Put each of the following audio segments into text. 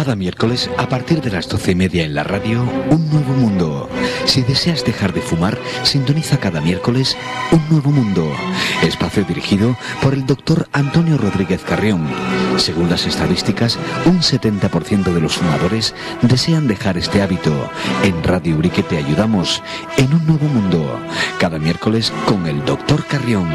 Cada miércoles, a partir de las 12:30 en la radio, Un Nuevo Mundo. Si deseas dejar de fumar, sintoniza cada miércoles Un Nuevo Mundo. Espacio dirigido por el doctor Antonio Rodríguez Carrión. Según las estadísticas, un 70% de los fumadores desean dejar este hábito. En Radio Ubrique te ayudamos en Un Nuevo Mundo. Cada miércoles con el doctor Carrión.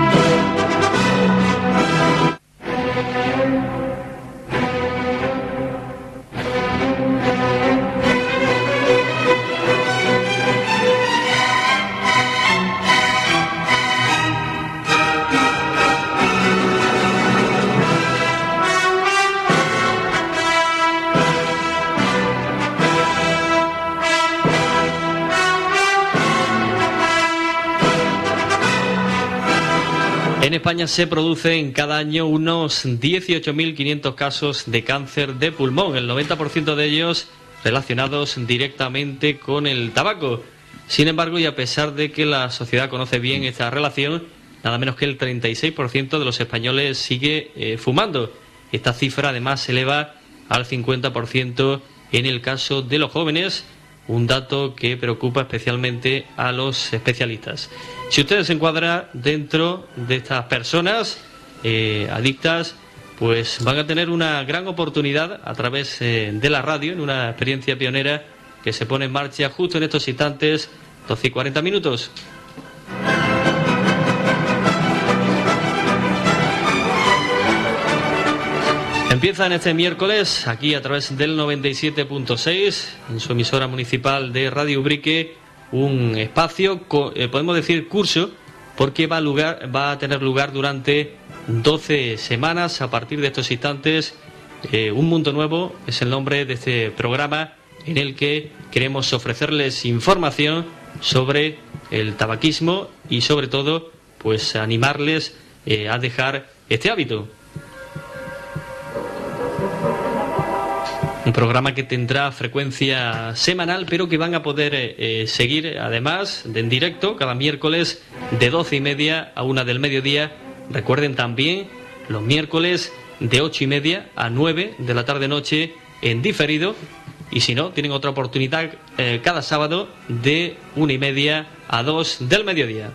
En España se producen cada año unos 18.500 casos de cáncer de pulmón, el 90% de ellos relacionados directamente con el tabaco. Sin embargo, y a pesar de que la sociedad conoce bien esta relación, nada menos que el 36% de los españoles sigue fumando. Esta cifra además se eleva al 50% en el caso de los jóvenes, un dato que preocupa especialmente a los especialistas. Si usted se encuadra dentro de estas personas adictas, pues van a tener una gran oportunidad a través de la radio, en una experiencia pionera que se pone en marcha justo en estos instantes, 12:40. Empieza en este miércoles, aquí a través del 97.6, en su emisora municipal de Radio Ubrique, un espacio, podemos decir curso, porque va a tener lugar durante 12 semanas a partir de estos instantes. Un Mundo Nuevo es el nombre de este programa en el que queremos ofrecerles información sobre el tabaquismo y sobre todo pues animarles a dejar este hábito. Un programa que tendrá frecuencia semanal, pero que van a poder seguir además en directo cada miércoles de 12:30 a 1 del mediodía. Recuerden también los miércoles de 8:30 a 9 de la tarde-noche en diferido. Y si no, tienen otra oportunidad cada sábado de 1:30 a 2 del mediodía.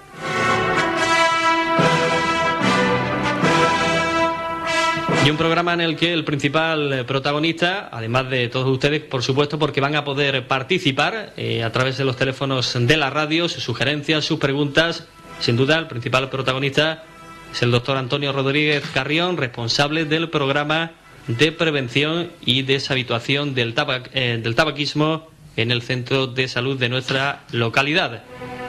Y un programa en el que el principal protagonista, además de todos ustedes, por supuesto, porque van a poder participar a través de los teléfonos de la radio, sus sugerencias, sus preguntas. Sin duda, el principal protagonista es el doctor Antonio Rodríguez Carrión, responsable del programa de prevención y deshabituación del tabaquismo en el centro de salud de nuestra localidad.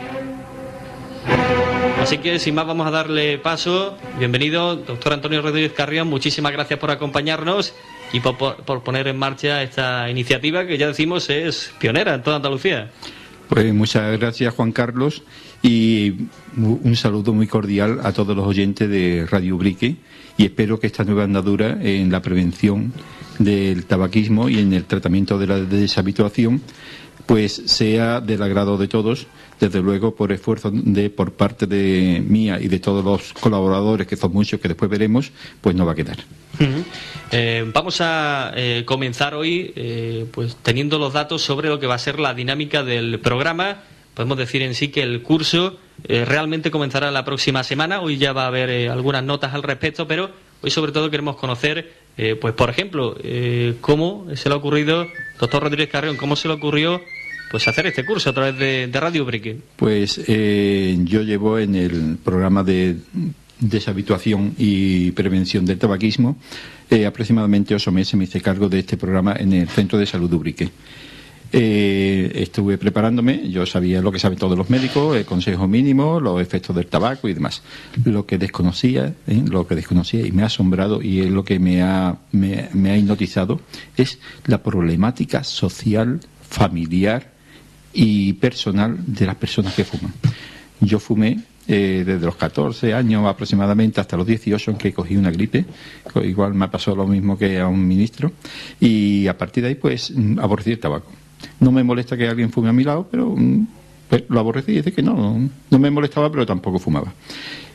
Así que, sin más, vamos a darle paso. Bienvenido, doctor Antonio Rodríguez Carrión. Muchísimas gracias por acompañarnos y por poner en marcha esta iniciativa que ya decimos es pionera en toda Andalucía. Pues muchas gracias, Juan Carlos, y un saludo muy cordial a todos los oyentes de Radio Ubrique, y espero que esta nueva andadura en la prevención del tabaquismo y en el tratamiento de la deshabituación pues sea del agrado de todos. Desde luego, por esfuerzo por parte de mía y de todos los colaboradores, que son muchos, que después veremos, pues no va a quedar. Vamos a comenzar hoy pues teniendo los datos sobre lo que va a ser la dinámica del programa. Podemos decir en sí que el curso realmente comenzará la próxima semana. Hoy ya va a haber algunas notas al respecto, pero hoy sobre todo queremos conocer, pues por ejemplo, cómo se le ha ocurrido, doctor Rodríguez Carrión, cómo se le ocurrió pues hacer este curso a través de Radio Ubrique. Pues yo llevo en el programa de deshabituación y prevención del tabaquismo aproximadamente 8 meses. Me hice cargo de este programa en el Centro de Salud Ubrique. Estuve preparándome, yo sabía lo que saben todos los médicos, el consejo mínimo, los efectos del tabaco y demás. Lo que desconocía y me ha asombrado, y es lo que me ha hipnotizado, es la problemática social, familiar y personal de las personas que fuman. Yo fumé desde los 14 años aproximadamente hasta los 18, en que cogí una gripe. Igual me pasó lo mismo que a un ministro, y a partir de ahí pues aborrecí el tabaco. No me molesta que alguien fume a mi lado, pero lo aborrecí. Es decir, que no me molestaba, pero tampoco fumaba.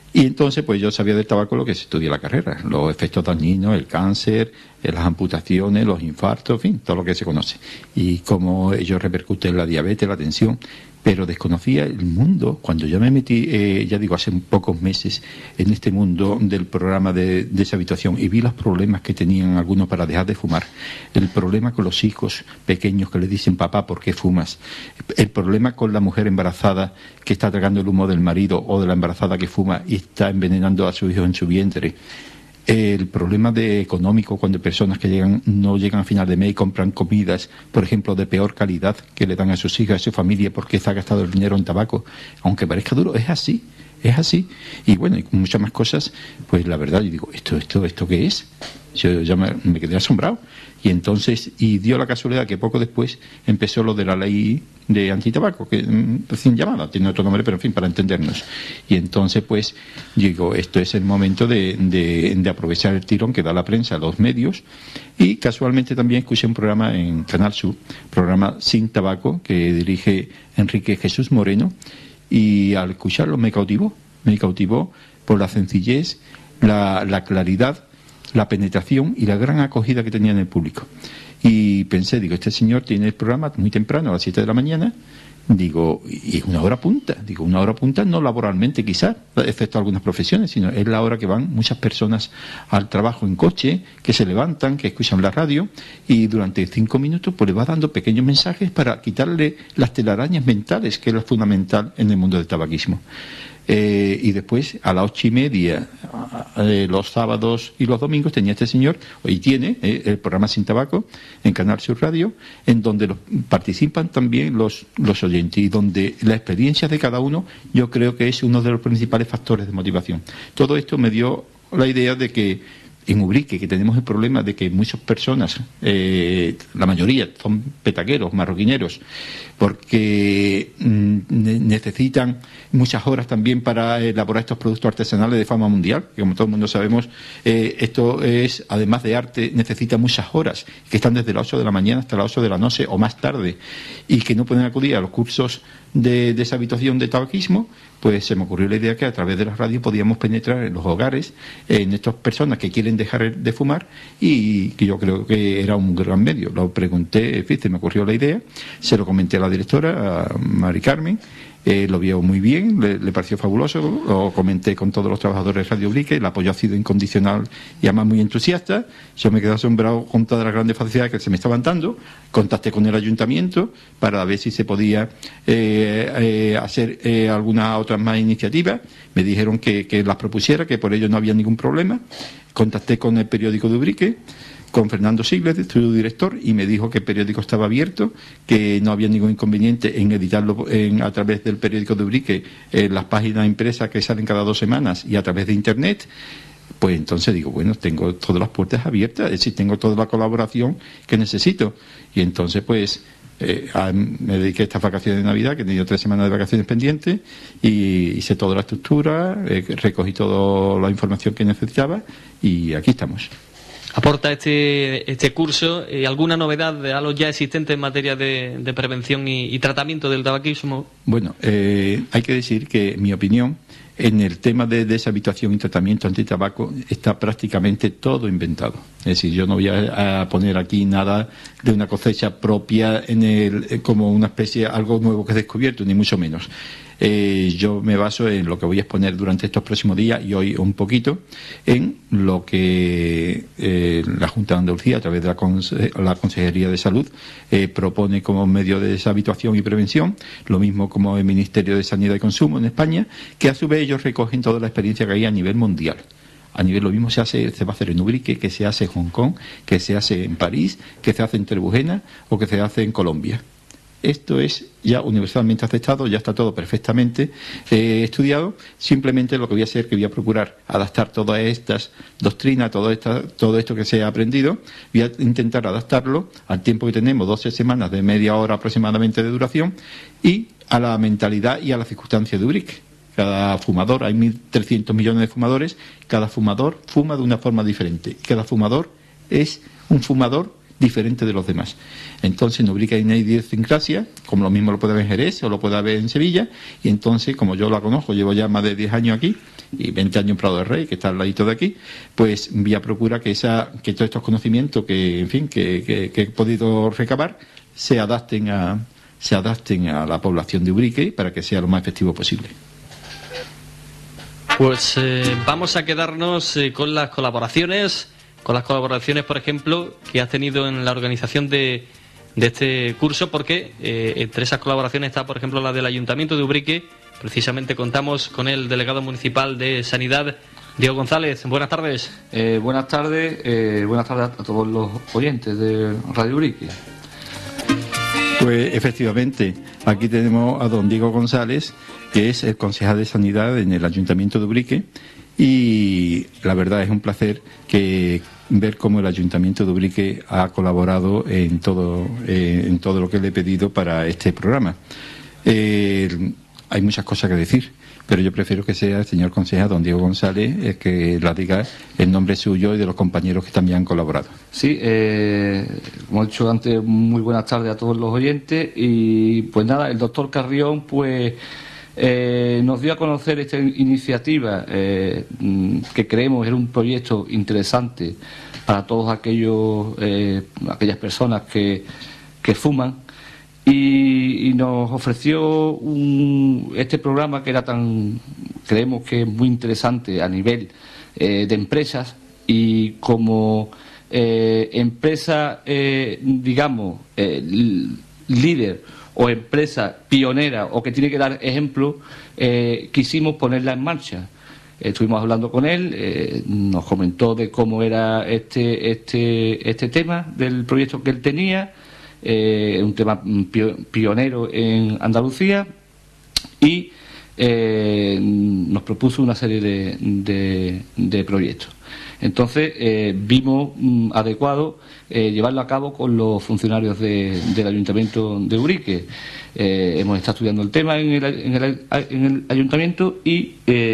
Y entonces, pues yo sabía del tabaco lo que se estudia en la carrera, los efectos dañinos, el cáncer, las amputaciones, los infartos, en fin, todo lo que se conoce. Y cómo ellos repercuten en la diabetes, la tensión. Pero desconocía el mundo. Cuando yo me metí, ya digo, hace pocos meses, en este mundo del programa de deshabituación y vi los problemas que tenían algunos para dejar de fumar, el problema con los hijos pequeños que le dicen, papá, ¿por qué fumas? El problema con la mujer embarazada que está tragando el humo del marido, o de la embarazada que fuma y está envenenando a su hijo en su vientre. El problema económico, cuando personas que no llegan a final de mes y compran comidas, por ejemplo, de peor calidad, que le dan a sus hijas, a su familia, porque se ha gastado el dinero en tabaco. Aunque parezca duro, es así. Y bueno, y con muchas más cosas, pues la verdad, yo digo, ¿esto qué es? Yo ya me quedé asombrado. Y entonces, dio la casualidad que poco después empezó lo de la ley de antitabaco, que recién llamada, tiene otro nombre, pero en fin, para entendernos. Y entonces, pues, digo, esto es el momento de aprovechar el tirón que da la prensa, los medios. Y casualmente también escuché un programa en Canal Sur, programa Sin Tabaco, que dirige Enrique Jesús Moreno, y al escucharlo me cautivó por la sencillez, la claridad, la penetración y la gran acogida que tenía en el público. Y pensé, digo, este señor tiene el programa muy temprano, a las 7 de la mañana, digo, y es una hora punta, no laboralmente quizás, excepto algunas profesiones, sino es la hora que van muchas personas al trabajo en coche, que se levantan, que escuchan la radio, y durante 5 minutos pues le va dando pequeños mensajes para quitarle las telarañas mentales, que es lo fundamental en el mundo del tabaquismo. Y después, a las 8:30, los sábados y los domingos, tenía este señor, y tiene el programa Sin Tabaco en Canal Sur Radio, en donde participan también los oyentes, y donde la experiencia de cada uno, yo creo que es uno de los principales factores de motivación. Todo esto me dio la idea de que en Ubrique, que tenemos el problema de que muchas personas, la mayoría son petaqueros, marroquineros, porque necesitan muchas horas también para elaborar estos productos artesanales de fama mundial, que como todo el mundo sabemos, esto es, además de arte, necesita muchas horas, que están desde las 8 de la mañana hasta las 8 de la noche o más tarde, y que no pueden acudir a los cursos de deshabituación de tabaquismo. Pues se me ocurrió la idea que a través de la radio podíamos penetrar en los hogares, en estas personas que quieren dejar de fumar, y que yo creo que era un gran medio. Lo pregunté, se me ocurrió la idea, se lo comenté a la directora, a Mari Carmen, lo vio muy bien, le pareció fabuloso, lo comenté con todos los trabajadores de Radio Ubrique, el apoyo ha sido incondicional y además muy entusiasta. Yo me quedé asombrado con todas las grandes facilidades que se me estaban dando. Contacté con el ayuntamiento para ver si se podía hacer alguna otra más iniciativa. Me dijeron que las propusiera, que por ello no había ningún problema. Contacté con el periódico de Ubrique, con Fernando Sigles, su director, y me dijo que el periódico estaba abierto, que no había ningún inconveniente en editarlo a través del periódico de Ubrique, las páginas impresas que salen cada 2 semanas y a través de internet. Pues entonces digo, bueno, tengo todas las puertas abiertas, es decir, tengo toda la colaboración que necesito. Y entonces pues me dediqué a estas vacaciones de Navidad, que he tenido 3 semanas de vacaciones pendientes, y hice toda la estructura, recogí toda la información que necesitaba, y aquí estamos. ¿Aporta este curso alguna novedad a los ya existentes en materia de prevención y tratamiento del tabaquismo? Bueno, hay que decir que, en mi opinión, en el tema de deshabituación y tratamiento antitabaco está prácticamente todo inventado. Es decir, yo no voy a poner aquí nada de una cosecha propia como una especie, algo nuevo que he descubierto, ni mucho menos. Yo me baso en lo que voy a exponer durante estos próximos días, y hoy un poquito, en lo que la Junta de Andalucía, a través de la Consejería de Salud, propone como medio de deshabituación y prevención, lo mismo como el Ministerio de Sanidad y Consumo en España, que a su vez ellos recogen toda la experiencia que hay a nivel mundial. A nivel, lo mismo se va a hacer en Ubrique, que se hace en Hong Kong, que se hace en París, que se hace en Trebujena o que se hace en Colombia. Esto es ya universalmente aceptado, ya está todo perfectamente estudiado. Simplemente lo que voy a hacer es que voy a procurar adaptar todas estas doctrinas, todo esto que se ha aprendido, voy a intentar adaptarlo al tiempo que tenemos, 12 semanas de media hora aproximadamente de duración, y a la mentalidad y a las circunstancias de Ubrique. Cada fumador, hay 1.300 millones de fumadores, cada fumador fuma de una forma diferente. Cada fumador es un fumador diferente de los demás. Entonces en Ubrique hay una idiosincrasia, como lo mismo lo puede haber en Jerez o lo puede haber en Sevilla, y entonces, como yo la conozco, llevo ya más de 10 años aquí, y 20 años en Prado del Rey, que está al ladito de aquí, pues voy a procurar que todos estos conocimientos que he podido recabar se adapten a la población de Ubrique para que sea lo más efectivo posible. Pues vamos a quedarnos con las colaboraciones, por ejemplo, que has tenido en la organización de este curso, porque entre esas colaboraciones está, por ejemplo, la del Ayuntamiento de Ubrique. Precisamente contamos con el delegado municipal de Sanidad, Diego González. Buenas tardes. Buenas tardes a todos los oyentes de Radio Ubrique. Pues efectivamente, aquí tenemos a don Diego González, que es el concejal de Sanidad en el Ayuntamiento de Ubrique, y la verdad es un placer ver cómo el Ayuntamiento de Ubrique ha colaborado en todo lo que le he pedido para este programa. Hay muchas cosas que decir, pero yo prefiero que sea el señor concejal, don Diego González, el que la diga en nombre suyo y de los compañeros que también han colaborado. Sí, como he dicho antes, muy buenas tardes a todos los oyentes. Y pues nada, el doctor Carrión pues nos dio a conocer esta iniciativa que creemos era un proyecto interesante para todos aquellas personas que fuman. Y nos ofreció este programa que creemos que es muy interesante a nivel de empresas, y como empresa, digamos, líder o empresa pionera o que tiene que dar ejemplo, quisimos ponerla en marcha. Estuvimos hablando con él, nos comentó de cómo era este tema del proyecto que él tenía. Un tema pionero en Andalucía, y nos propuso una serie de proyectos. Entonces vimos adecuado llevarlo a cabo con los funcionarios del Ayuntamiento de Ubrique. Hemos estado estudiando el tema en el Ayuntamiento y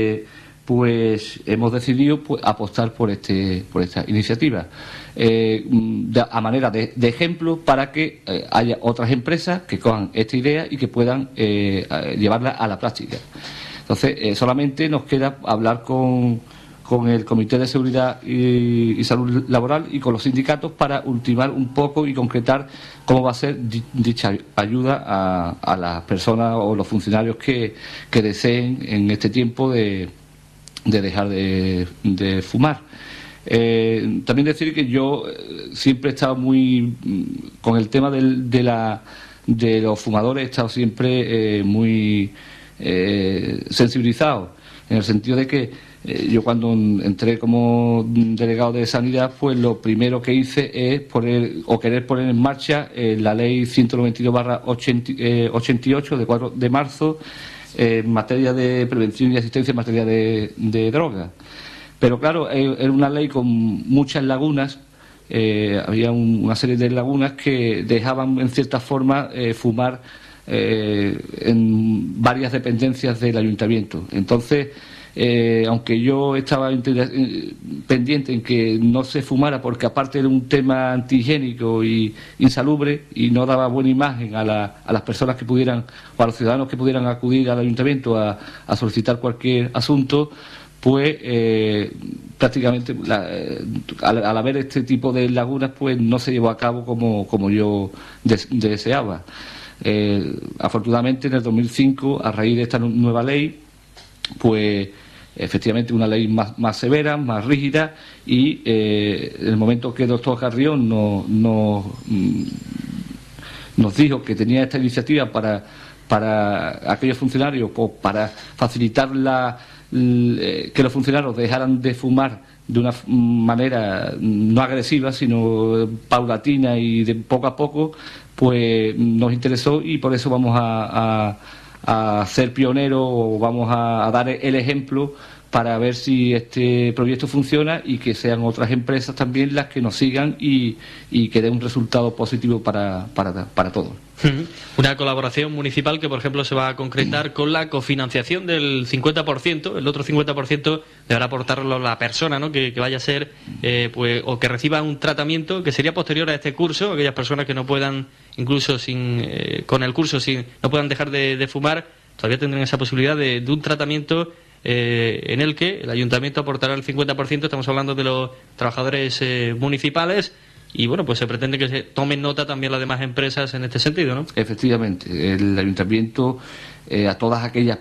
pues hemos decidido apostar por esta iniciativa a manera de ejemplo, para que haya otras empresas que cojan esta idea y que puedan llevarla a la práctica. Entonces solamente nos queda hablar con el Comité de Seguridad y Salud Laboral y con los sindicatos para ultimar un poco y concretar cómo va a ser dicha ayuda a las personas o los funcionarios que deseen en este tiempo de dejar de fumar. También decir que yo siempre he estado muy con el tema de los fumadores, he estado siempre muy sensibilizado, en el sentido de que yo cuando entré como delegado de Sanidad, pues lo primero que hice es querer poner en marcha la ley 192/88 de 4 de marzo en materia de prevención y asistencia en materia de drogas. Pero claro, era una ley con muchas lagunas, había una serie de lagunas que dejaban en cierta forma fumar en varias dependencias del ayuntamiento. Entonces, aunque yo estaba pendiente en que no se fumara, porque aparte era un tema antihigiénico y insalubre y no daba buena imagen a las personas que pudieran, o a los ciudadanos que pudieran acudir al ayuntamiento a solicitar cualquier asunto, pues prácticamente al haber este tipo de lagunas, pues no se llevó a cabo como yo deseaba. Afortunadamente en el 2005, a raíz de esta nueva ley, pues efectivamente una ley más severa, más rígida, y en el momento que el doctor Carrión nos dijo que tenía esta iniciativa para aquellos funcionarios, pues para facilitar que los funcionarios dejaran de fumar de una manera no agresiva, sino paulatina y de poco a poco, pues nos interesó, y por eso vamos a ser pioneros, o vamos a dar el ejemplo para ver si este proyecto funciona y que sean otras empresas también las que nos sigan y que dé un resultado positivo para todos. Una colaboración municipal que, por ejemplo, se va a concretar con la cofinanciación del 50%, el otro 50% deberá aportarlo la persona, ¿no?, que vaya a ser, pues, o que reciba un tratamiento que sería posterior a este curso, aquellas personas que no puedan, incluso con el curso, no puedan dejar de fumar, todavía tendrán esa posibilidad de un tratamiento en el que el ayuntamiento aportará el 50%, estamos hablando de los trabajadores municipales, y bueno, pues se pretende que se tomen nota también las demás empresas en este sentido, ¿no? Efectivamente, el ayuntamiento a todos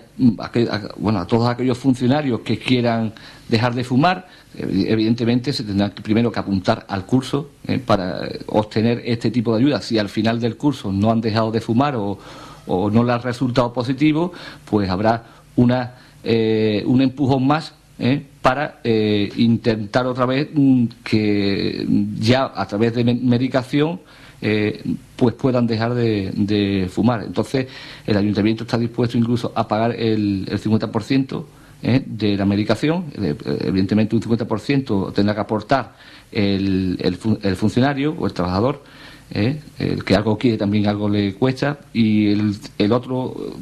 aquellos funcionarios que quieran dejar de fumar, evidentemente se tendrán primero que apuntar al curso para obtener este tipo de ayuda. Si al final del curso no han dejado de fumar o no les ha resultado positivo, pues habrá un empujón más para intentar otra vez que ya a través de medicación pues puedan dejar de fumar. Entonces el ayuntamiento está dispuesto incluso a pagar el 50% de la medicación. Evidentemente un 50% tendrá que aportar el funcionario o el trabajador, el que algo quiere también algo le cuesta, y el otro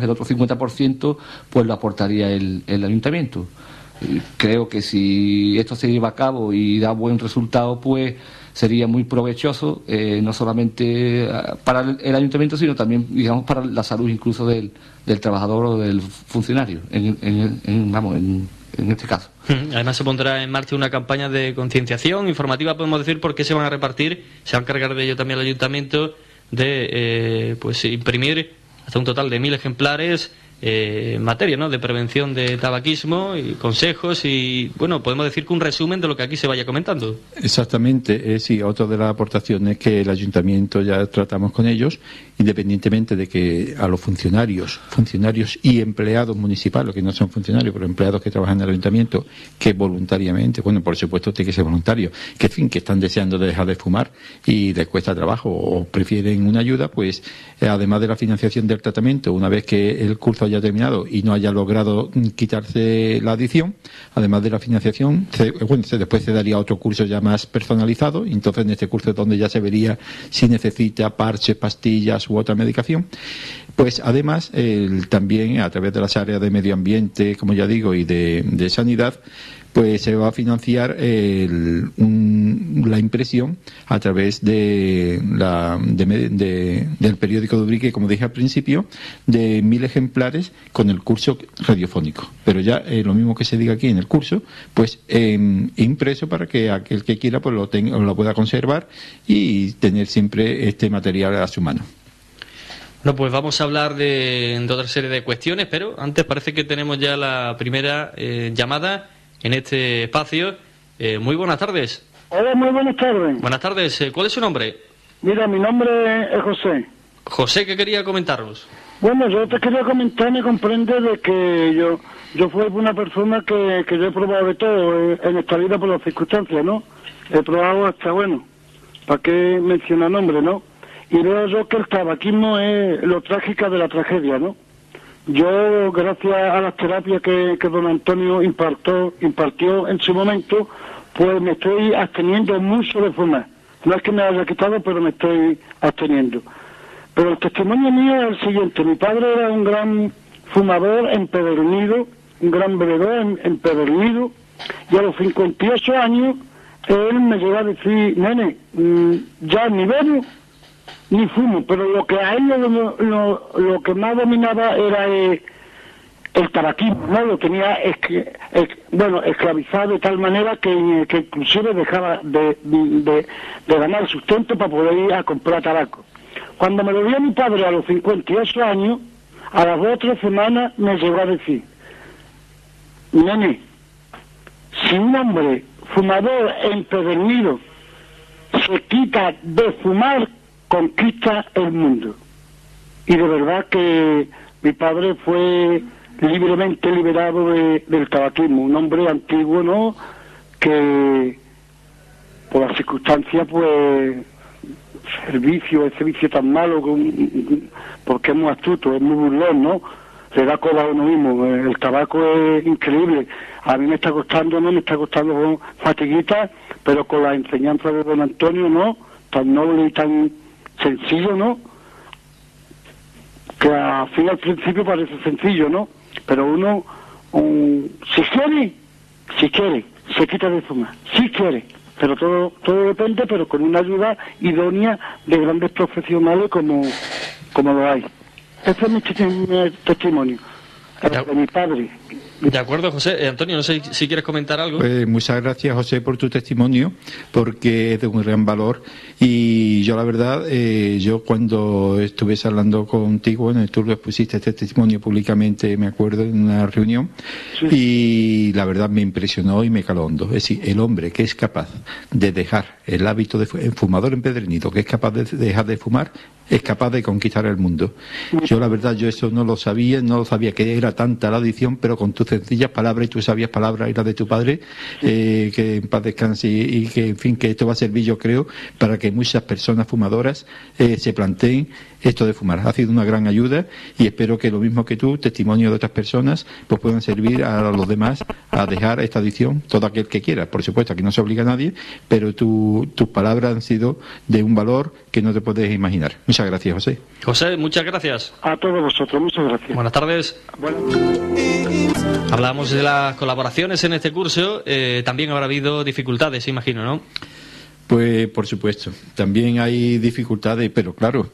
50% pues lo aportaría el ayuntamiento. Creo que si esto se lleva a cabo y da buen resultado, pues sería muy provechoso, no solamente para el ayuntamiento, sino también, digamos, para la salud incluso del trabajador o del funcionario, en este caso. Además se pondrá en marcha una campaña de concienciación informativa, podemos decir, porque se van a repartir, se va a encargar de ello también el ayuntamiento, de pues imprimir hasta un total de 1000 ejemplares en materia, ¿no?, de prevención de tabaquismo y consejos, y bueno, podemos decir que un resumen de lo que aquí se vaya comentando. Exactamente, sí, otra de las aportaciones que el ayuntamiento ya tratamos con ellos, independientemente de que a los funcionarios y empleados municipales, que no son funcionarios, pero empleados que trabajan en el ayuntamiento, que voluntariamente, bueno, por supuesto tiene que ser voluntario, que están deseando de dejar de fumar y les cuesta trabajo o prefieren una ayuda, pues además de la financiación del tratamiento, una vez que el curso haya terminado y no haya logrado quitarse la adicción, además de la financiación, después se daría otro curso ya más personalizado, y entonces en este curso es donde ya se vería si necesita parches, pastillas u otra medicación. Pues además, también a través de las áreas de medio ambiente, como ya digo, y de sanidad, pues se va a financiar la impresión a través del periódico de Ubrique, como dije al principio, de 1000 ejemplares con el curso radiofónico. Pero ya lo mismo que se diga aquí en el curso, pues impreso para que aquel que quiera pues lo pueda conservar y tener siempre este material a su mano. Bueno, pues vamos a hablar de otra serie de cuestiones, pero antes parece que tenemos ya la primera llamada en este espacio. Muy buenas tardes. Hola, muy buenas tardes. Buenas tardes. ¿Cuál es su nombre? Mira, mi nombre es José. José, ¿qué quería comentarnos? Bueno, yo te quería comentar, me comprende de que yo fui una persona que yo he probado de todo en esta vida por las circunstancias, ¿no? He probado hasta, bueno, ¿para qué mencionar nombre, no? Y veo yo que el tabaquismo es lo trágico de la tragedia, ¿no? Yo, gracias a las terapias que don Antonio impartió en su momento, pues me estoy absteniendo mucho de fumar. No es que me haya quitado, pero me estoy absteniendo. Pero el testimonio mío es el siguiente. Mi padre era un gran fumador empedernido, un gran bebedor empedernido, y a los 58 años él me llegó a decir, nene, ya ni bebo ni fumo, pero lo que a él lo que más dominaba era el tabaquismo, ¿no? Lo tenía esclavizado de tal manera que inclusive dejaba de ganar sustento para poder ir a comprar tabaco. Cuando me lo dio mi padre a los 58 años, a las 2 o 3 semanas me llegó a decir, nene, si un hombre fumador empedernido se quita de fumar, conquista el mundo. Y de verdad que mi padre fue libremente liberado del tabaquismo, un hombre antiguo, ¿no?, que por las circunstancias, pues, ese vicio tan malo, porque es muy astuto, es muy burlón, ¿no?, le da coba a uno mismo. El tabaco es increíble. A mí me está costando fatiguitas, pero con la enseñanza de don Antonio, ¿no? Tan noble y tan sencillo, ¿no? Que al principio parece sencillo, ¿no? Pero uno, si quiere, se quita de fumar. Si quiere. Pero todo depende, pero con una ayuda idónea de grandes profesionales como lo hay. Ese es mi testimonio, de mi padre. De acuerdo, José. Antonio, no sé si quieres comentar algo. Pues muchas gracias, José, por tu testimonio, porque es de un gran valor. Y yo, la verdad, yo cuando estuve hablando contigo, bueno, tú lo pusiste este testimonio públicamente, me acuerdo, en una reunión, sí. Y la verdad me impresionó y me caló hondo. Es decir, el hombre que es capaz de dejar el hábito de fumador empedernido, que es capaz de dejar de fumar, es capaz de conquistar el mundo. Yo, la verdad, yo eso no lo sabía que era tanta la adicción, pero con tus sencillas palabras, y tú sabías palabras, y las de tu padre, que en paz descanse, y que, en fin, que esto va a servir, yo creo, para que muchas personas fumadoras se planteen esto de fumar. Ha sido una gran ayuda, y espero que lo mismo que tú, testimonio de otras personas, pues puedan servir a los demás a dejar esta adicción, todo aquel que quiera. Por supuesto, aquí no se obliga a nadie, pero tus palabras han sido de un valor que no te puedes imaginar. Muchas gracias, José. José, muchas gracias. A todos vosotros, muchas gracias. Buenas tardes. Hablamos de las colaboraciones en este curso. También habrá habido dificultades, imagino, ¿no? Pues, por supuesto. También hay dificultades, pero claro,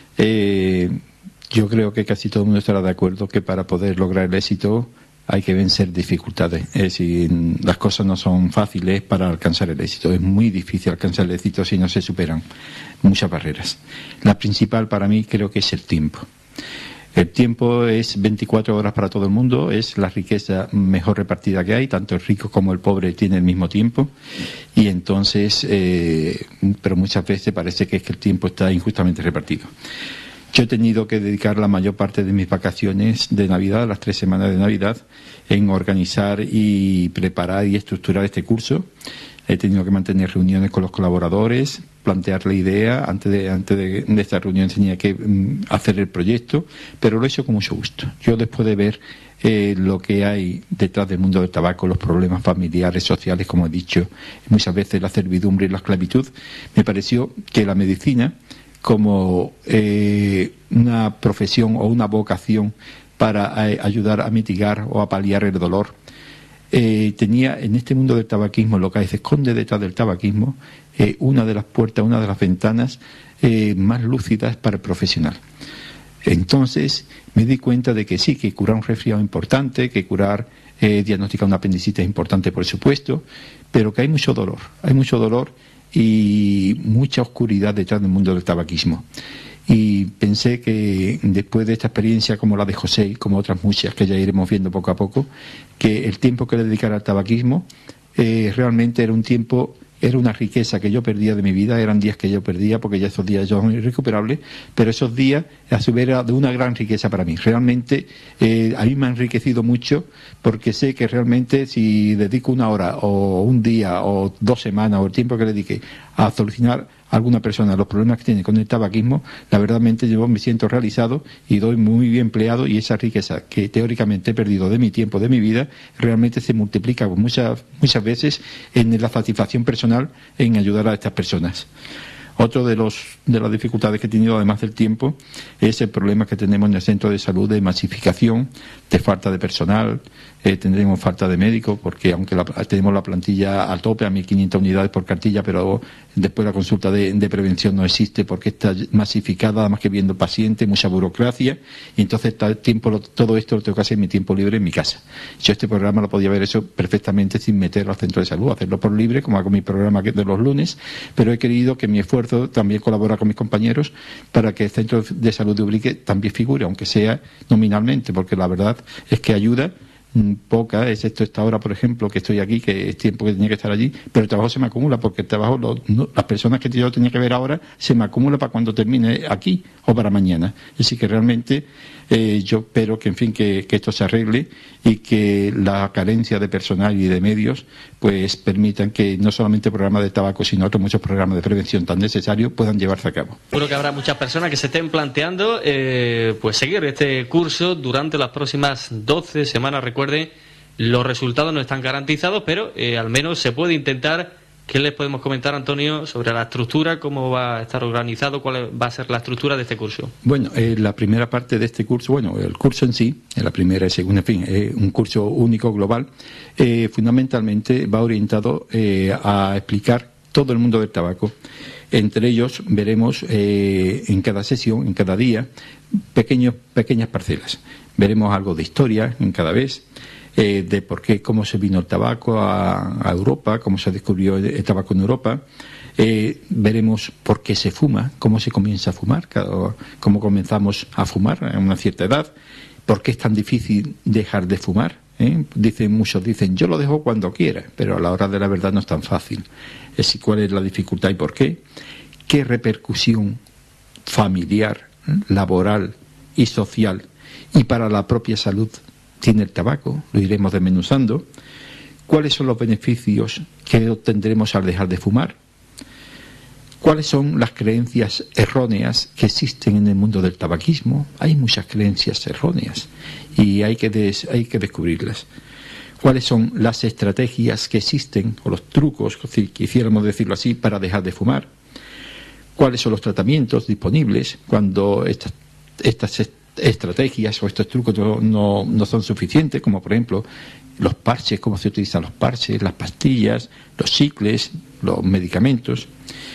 yo creo que casi todo el mundo estará de acuerdo que para poder lograr el éxito hay que vencer dificultades. Es decir, las cosas no son fáciles para alcanzar el éxito. Es muy difícil alcanzar el éxito si no se superan muchas barreras. La principal para mí creo que es el tiempo. El tiempo es 24 horas para todo el mundo, es la riqueza mejor repartida que hay, tanto el rico como el pobre tienen el mismo tiempo, y entonces, pero muchas veces parece que es que el tiempo está injustamente repartido. Yo he tenido que dedicar la mayor parte de mis vacaciones de Navidad, las 3 semanas de Navidad, en organizar y preparar y estructurar este curso. He tenido que mantener reuniones con los colaboradores, plantear la idea. Antes de esta reunión tenía que hacer el proyecto, pero lo he hecho con mucho gusto. Yo, después de ver lo que hay detrás del mundo del tabaco, los problemas familiares, sociales, como he dicho, muchas veces la servidumbre y la esclavitud, me pareció que la medicina, como una profesión o una vocación para ayudar a mitigar o a paliar el dolor, tenía en este mundo del tabaquismo, lo que se esconde detrás del tabaquismo, una de las puertas, una de las ventanas más lúcidas para el profesional. Entonces me di cuenta de que sí, que curar un resfriado es importante, que diagnosticar una apendicitis es importante, por supuesto, pero que hay mucho dolor y mucha oscuridad detrás del mundo del tabaquismo. Y pensé que después de esta experiencia, como la de José y como otras muchas que ya iremos viendo poco a poco, que el tiempo que le dedicara al tabaquismo realmente era una riqueza que yo perdía de mi vida. Eran días que yo perdía, porque ya esos días son irrecuperables, pero esos días a su vez era de una gran riqueza para mí. Realmente a mí me ha enriquecido mucho, porque sé que realmente si dedico 1 hora o un día o 2 semanas o el tiempo que le dedique a solucionar a alguna persona los problemas que tiene con el tabaquismo, la verdadmente yo me siento realizado y doy muy bien empleado, y esa riqueza que teóricamente he perdido de mi tiempo, de mi vida, realmente se multiplica muchas veces en la satisfacción personal en ayudar a estas personas. Otro de las dificultades que he tenido, además del tiempo, es el problema que tenemos en el centro de salud de masificación, de falta de personal. Tendremos falta de médicos, porque aunque tenemos la plantilla a tope, a 1.500 unidades por cartilla, pero después la consulta de prevención no existe, porque está masificada, además que viendo pacientes, mucha burocracia, y entonces todo esto lo tengo que hacer en mi tiempo libre en mi casa. Yo este programa lo podía haber hecho perfectamente sin meterlo al centro de salud, hacerlo por libre, como hago mi programa de los lunes, pero he querido que mi esfuerzo también colabora con mis compañeros para que el centro de salud de Ubrique también figure, aunque sea nominalmente, porque la verdad es que ayuda poca, excepto esta hora, por ejemplo, que estoy aquí, que es tiempo que tenía que estar allí, pero el trabajo se me acumula, porque el trabajo, las personas que yo tenía que ver ahora, se me acumula para cuando termine aquí o para mañana. Así que realmente yo espero que, en fin, que esto se arregle y que la carencia de personal y de medios pues permitan que no solamente programas de tabaco, sino otros muchos programas de prevención tan necesarios puedan llevarse a cabo. Seguro que habrá muchas personas que se estén planteando pues seguir este curso durante las próximas 12 semanas. Recuerden, los resultados no están garantizados, pero al menos se puede intentar. ¿Qué les podemos comentar, Antonio, sobre la estructura, cómo va a estar organizado, cuál va a ser la estructura de este curso? Bueno, la primera parte de este curso, el curso en sí, la primera y segunda, en fin, es un curso único global, fundamentalmente va orientado a explicar todo el mundo del tabaco. Entre ellos veremos en cada sesión, en cada día, pequeñas parcelas. Veremos algo de historia en cada vez, de por qué, cómo se vino el tabaco a Europa, cómo se descubrió el tabaco en Europa. Veremos por qué se fuma, cómo se comienza a fumar, cómo comenzamos a fumar a una cierta edad, por qué es tan difícil dejar de fumar. Muchos dicen, yo lo dejo cuando quiera, pero a la hora de la verdad no es tan fácil. ¿Cuál es la dificultad y por qué? ¿Qué repercusión familiar, laboral y social y para la propia salud tiene el tabaco? Lo iremos desmenuzando. ¿Cuáles son los beneficios que obtendremos al dejar de fumar? ¿Cuáles son las creencias erróneas que existen en el mundo del tabaquismo? Hay muchas creencias erróneas y hay que descubrirlas. ¿Cuáles son las estrategias que existen, o los trucos, si quisiéramos decirlo así, para dejar de fumar? ¿Cuáles son los tratamientos disponibles cuando estas estrategias o estos trucos no son suficientes, como por ejemplo los parches, cómo se utilizan los parches, las pastillas, los chicles, los medicamentos?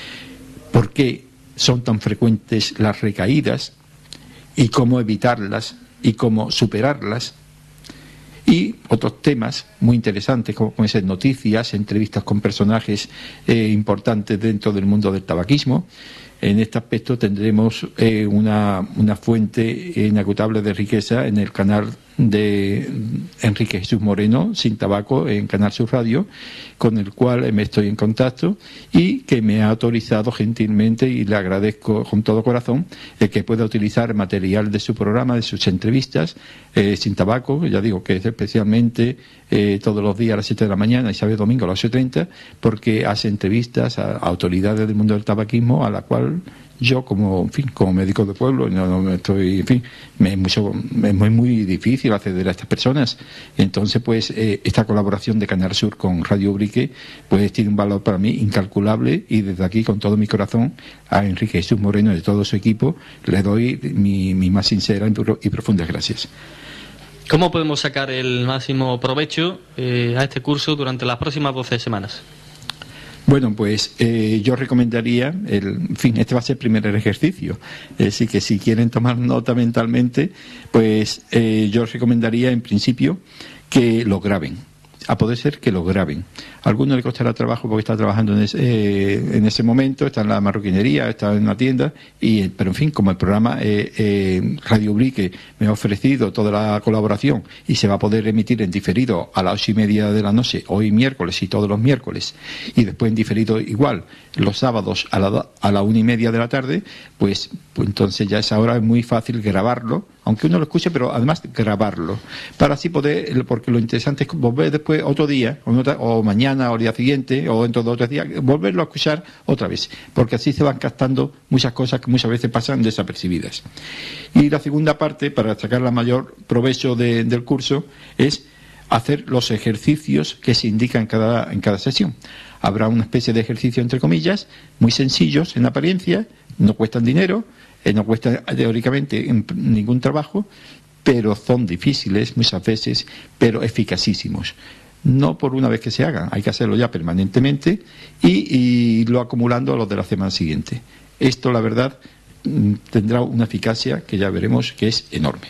¿Por qué son tan frecuentes las recaídas y cómo evitarlas y cómo superarlas? Y otros temas muy interesantes, como pueden ser noticias, entrevistas con personajes importantes dentro del mundo del tabaquismo. En este aspecto tendremos una fuente inagotable de riqueza en el canal de Enrique Jesús Moreno, Sin Tabaco, en Canal Sur Radio, con el cual me estoy en contacto y que me ha autorizado gentilmente, y le agradezco con todo corazón, que pueda utilizar material de su programa, de sus entrevistas, Sin Tabaco, ya digo que es especialmente todos los días a las 7 de la mañana y sábado y domingo a las 8:30, porque hace entrevistas a autoridades del mundo del tabaquismo, a la cual yo como médico de pueblo me es muy difícil acceder a estas personas. Entonces pues esta colaboración de Canal Sur con Radio Ubrique pues tiene un valor para mí incalculable, y desde aquí con todo mi corazón a Enrique Jesús Moreno y de todo su equipo le doy mi más sincera y profundas gracias. ¿Cómo podemos sacar el máximo provecho a este curso durante las próximas 12 semanas? Bueno, pues yo recomendaría, este va a ser el primer ejercicio, así que si quieren tomar nota mentalmente, pues yo recomendaría en principio que lo graben, a poder ser que lo graben. A alguno le costará trabajo porque está trabajando en ese momento, está en la marroquinería, está en una tienda, pero en fin, como el programa Radio Ubrique me ha ofrecido toda la colaboración y se va a poder emitir en diferido a las 8:30 de la noche, hoy miércoles y todos los miércoles, y después en diferido igual los sábados a la 1:30 de la tarde, pues entonces ya a esa hora es muy fácil grabarlo, aunque uno lo escuche, pero además grabarlo, para así poder, porque lo interesante es volver después otro día, o mañana, o el día siguiente, o dentro de 2 días, volverlo a escuchar otra vez, porque así se van captando muchas cosas que muchas veces pasan desapercibidas. Y la segunda parte, para sacar la mayor provecho del curso, es hacer los ejercicios que se indican en cada sesión. Habrá una especie de ejercicio, entre comillas, muy sencillos en apariencia, no cuestan dinero, no cuestan teóricamente ningún trabajo, pero son difíciles muchas veces, pero eficacísimos. No por una vez que se hagan, hay que hacerlo ya permanentemente y lo acumulando a los de la semana siguiente. Esto, la verdad, tendrá una eficacia que ya veremos que es enorme.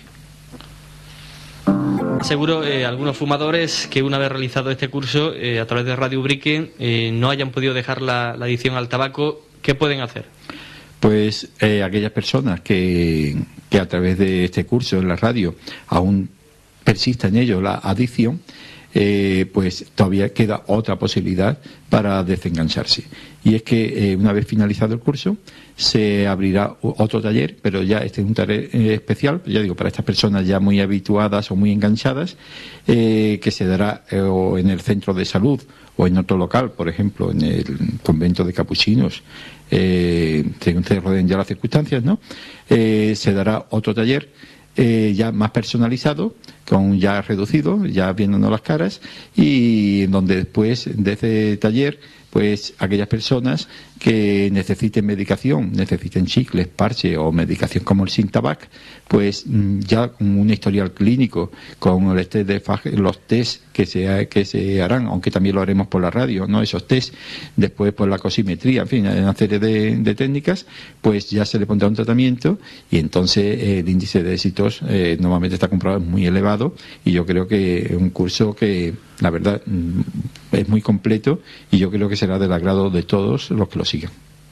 Seguro algunos fumadores que una vez realizado este curso a través de Radio Ubrique no hayan podido dejar la adicción al tabaco, ¿qué pueden hacer? Pues aquellas personas que a través de este curso en la radio aún persista en ello la adicción, pues todavía queda otra posibilidad para desengancharse. Y es que una vez finalizado el curso se abrirá otro taller, pero ya este es un taller especial, ya digo, para estas personas ya muy habituadas o muy enganchadas, que se dará o en el centro de salud o en otro local, por ejemplo, en el convento de capuchinos, según se rodeen ya las circunstancias, ¿no? Se dará otro taller ya más personalizado, con ya reducido, ya viéndonos las caras, y en donde después de ese taller, pues aquellas personas que necesiten medicación, necesiten chicles, parche o medicación como el Sintabac, pues ya con un historial clínico, con el los test que se harán, aunque también lo haremos por la radio, ¿no? Esos test, después por la cosimetría, en fin, una serie de técnicas, pues ya se le pondrá un tratamiento y entonces el índice de éxitos normalmente está comprobado, es muy elevado, y yo creo que es un curso que la verdad es muy completo y yo creo que será del agrado de todos los que lo sigan.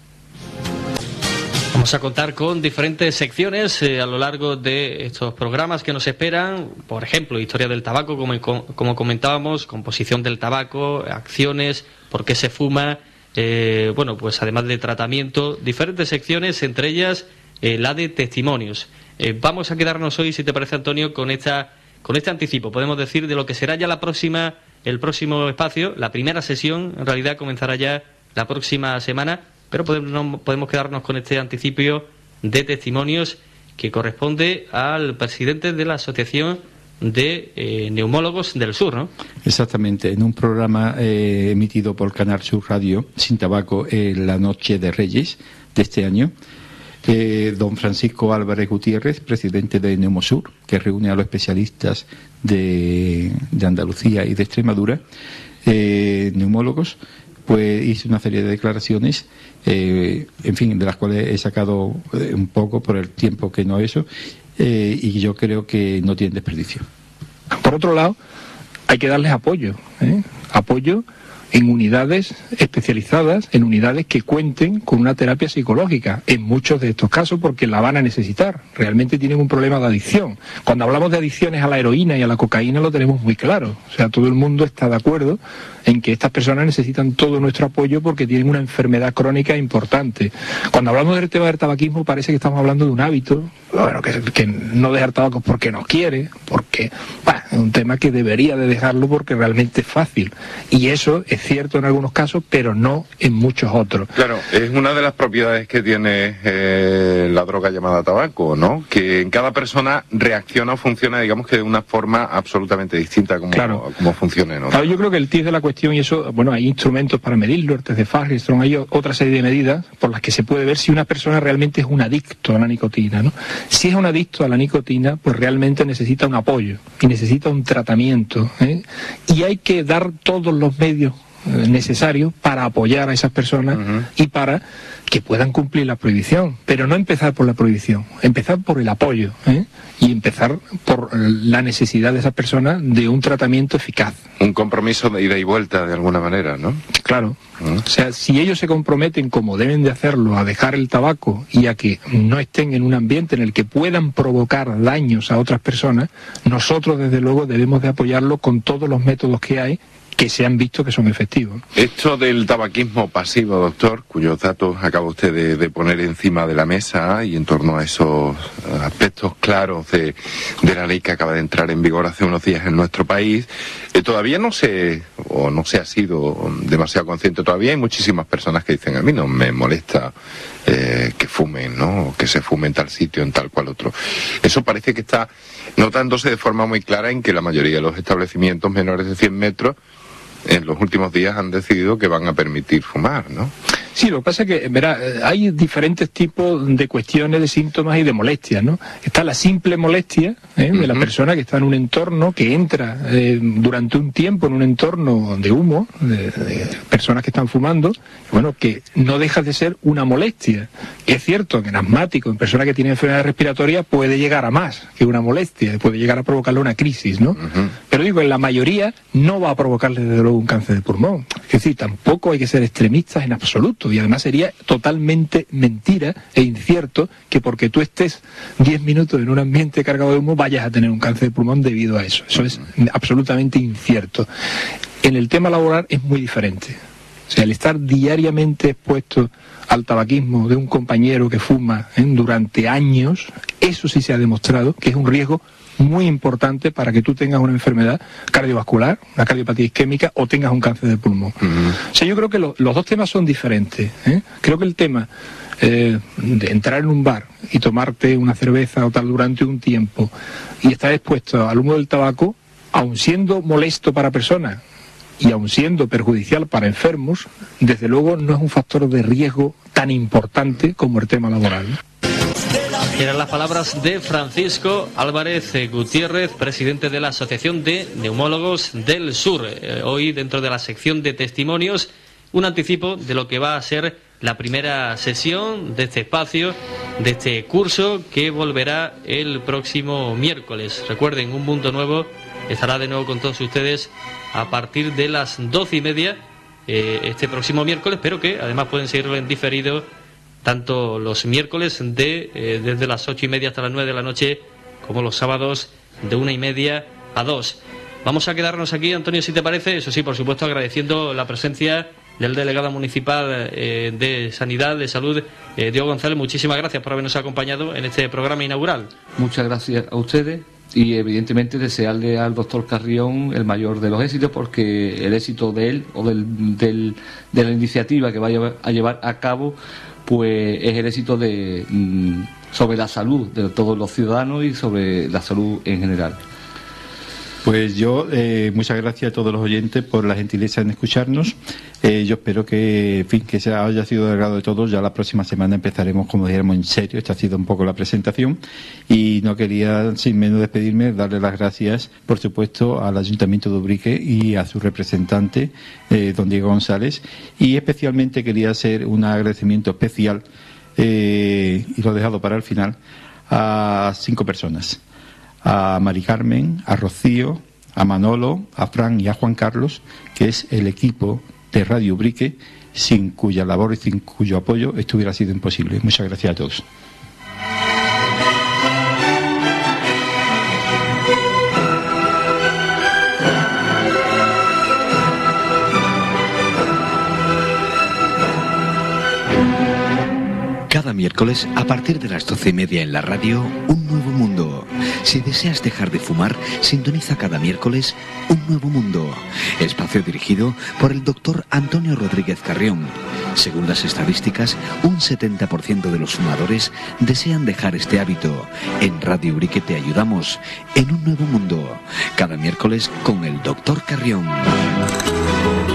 Vamos a contar con diferentes secciones a lo largo de estos programas que nos esperan. Por ejemplo, historia del tabaco, como comentábamos, composición del tabaco, acciones, por qué se fuma, bueno, pues además de tratamiento, diferentes secciones, entre ellas la de testimonios. Vamos a quedarnos hoy, si te parece, Antonio, con este anticipo, podemos decir, de lo que será ya el próximo espacio. La primera sesión, en realidad, comenzará ya la próxima semana, pero podemos quedarnos con este anticipio de testimonios que corresponde al presidente de la Asociación de Neumólogos del Sur, ¿no? Exactamente, en un programa emitido por Canal Sur Radio, Sin Tabaco, la Noche de Reyes de este año, don Francisco Álvarez Gutiérrez, presidente de Neumosur, que reúne a los especialistas de Andalucía y de Extremadura, neumólogos, pues hizo una serie de declaraciones, en fin, de las cuales he sacado un poco por el tiempo que no eso, y yo creo que no tienen desperdicio. Por otro lado, hay que darles apoyo, apoyo en unidades especializadas, en unidades que cuenten con una terapia psicológica, en muchos de estos casos porque la van a necesitar. Realmente tienen un problema de adicción. Cuando hablamos de adicciones a la heroína y a la cocaína lo tenemos muy claro. O sea, todo el mundo está de acuerdo en que estas personas necesitan todo nuestro apoyo porque tienen una enfermedad crónica importante. Cuando hablamos del tema del tabaquismo parece que estamos hablando de un hábito, bueno, que no dejar tabaco porque no quiere, porque es un tema que debería de dejarlo porque realmente es fácil. Y eso es cierto en algunos casos, pero no en muchos otros. Claro, es una de las propiedades que tiene la droga llamada tabaco, ¿no? Que en cada persona reacciona o funciona, digamos que de una forma absolutamente distinta como funciona, ¿no? Claro, yo creo que el test de la cuestión, y eso, bueno, hay instrumentos para medirlo, el test de Fagerström, hay otra serie de medidas por las que se puede ver si una persona realmente es un adicto a la nicotina, ¿no? Si es un adicto a la nicotina, pues realmente necesita un apoyo y necesita un tratamiento, y hay que dar todos los medios necesarios para apoyar a esas personas y para que puedan cumplir la prohibición, pero no empezar por la prohibición, empezar por el apoyo, y empezar por la necesidad de esas personas de un tratamiento eficaz. Un compromiso de ida y vuelta de alguna manera, ¿no? Claro. O sea, si ellos se comprometen como deben de hacerlo a dejar el tabaco y a que no estén en un ambiente en el que puedan provocar daños a otras personas, nosotros desde luego debemos de apoyarlo con todos los métodos que hay que se han visto que son efectivos. Esto del tabaquismo pasivo, doctor, cuyos datos acaba usted de poner encima de la mesa y en torno a esos aspectos claros de la ley que acaba de entrar en vigor hace unos días en nuestro país, todavía no se ha sido demasiado consciente. Todavía hay muchísimas personas que dicen, a mí no me molesta que fumen, ¿no? O que se fume en tal sitio, en tal cual otro. Eso parece que está notándose de forma muy clara en que la mayoría de los establecimientos menores de 100 metros en los últimos días han decidido que van a permitir fumar, ¿no? Sí, lo que pasa es que, verá, hay diferentes tipos de cuestiones, de síntomas y de molestias, ¿no? Está la simple molestia de la persona que está en un entorno, que entra durante un tiempo en un entorno de humo, de personas que están fumando, bueno, que no deja de ser una molestia. Es cierto que en asmático, en personas que tienen enfermedades respiratorias, puede llegar a más que una molestia, puede llegar a provocarle una crisis, ¿no? Pero digo, en la mayoría no va a provocarle desde luego un cáncer de pulmón. Es decir, tampoco hay que ser extremistas en absoluto. cierto, y además sería totalmente mentira e incierto que porque tú estés 10 minutos en un ambiente cargado de humo vayas a tener un cáncer de pulmón debido a eso. Eso es absolutamente incierto. En el tema laboral es muy diferente. O sea, el estar diariamente expuesto al tabaquismo de un compañero que fuma durante años, eso sí se ha demostrado que es un riesgo muy importante para que tú tengas una enfermedad cardiovascular, una cardiopatía isquémica o tengas un cáncer de pulmón. O sea, yo creo que los dos temas son diferentes. Creo que el tema de entrar en un bar y tomarte una cerveza o tal durante un tiempo y estar expuesto al humo del tabaco, aun siendo molesto para personas y aun siendo perjudicial para enfermos, desde luego no es un factor de riesgo tan importante como el tema laboral. Eran las palabras de Francisco Álvarez Gutiérrez, presidente de la Asociación de Neumólogos del Sur. Hoy, dentro de la sección de testimonios, un anticipo de lo que va a ser la primera sesión de este espacio, de este curso, que volverá el próximo miércoles. Recuerden, Un Mundo Nuevo estará de nuevo con todos ustedes a partir de las 12:30 este próximo miércoles, pero que además pueden seguirlo en diferido tanto los miércoles desde las 8:30 hasta las 9 de la noche, como los sábados de 1:30 a 2. Vamos a quedarnos aquí, Antonio, si te parece, eso sí, por supuesto, agradeciendo la presencia del delegado municipal de Sanidad, de Salud, Diego González. Muchísimas gracias por habernos acompañado en este programa inaugural. Muchas gracias a ustedes y evidentemente desearle al doctor Carrión el mayor de los éxitos, porque el éxito de él o de la iniciativa que vaya a llevar a cabo pues es el éxito sobre la salud de todos los ciudadanos y sobre la salud en general. Pues yo, muchas gracias a todos los oyentes por la gentileza en escucharnos. Yo espero que, en fin, que haya sido del agrado de todos. Ya la próxima semana empezaremos, como dijéramos, en serio. Esta ha sido un poco la presentación. Y no quería, sin menos despedirme, darle las gracias, por supuesto, al Ayuntamiento de Ubrique y a su representante, don Diego González. Y especialmente quería hacer un agradecimiento especial, y lo he dejado para el final, a 5 personas. A Mari Carmen, a Rocío, a Manolo, a Fran y a Juan Carlos, que es el equipo de Radio Ubrique, sin cuya labor y sin cuyo apoyo esto hubiera sido imposible. Muchas gracias a todos. Cada miércoles, a partir de las 12:30 en la radio, Un Nuevo Mundo. Si deseas dejar de fumar, sintoniza cada miércoles Un Nuevo Mundo. Espacio dirigido por el doctor Antonio Rodríguez Carrión. Según las estadísticas, un 70% de los fumadores desean dejar este hábito. En Radio Ubrique te ayudamos en Un Nuevo Mundo. Cada miércoles con el doctor Carrión.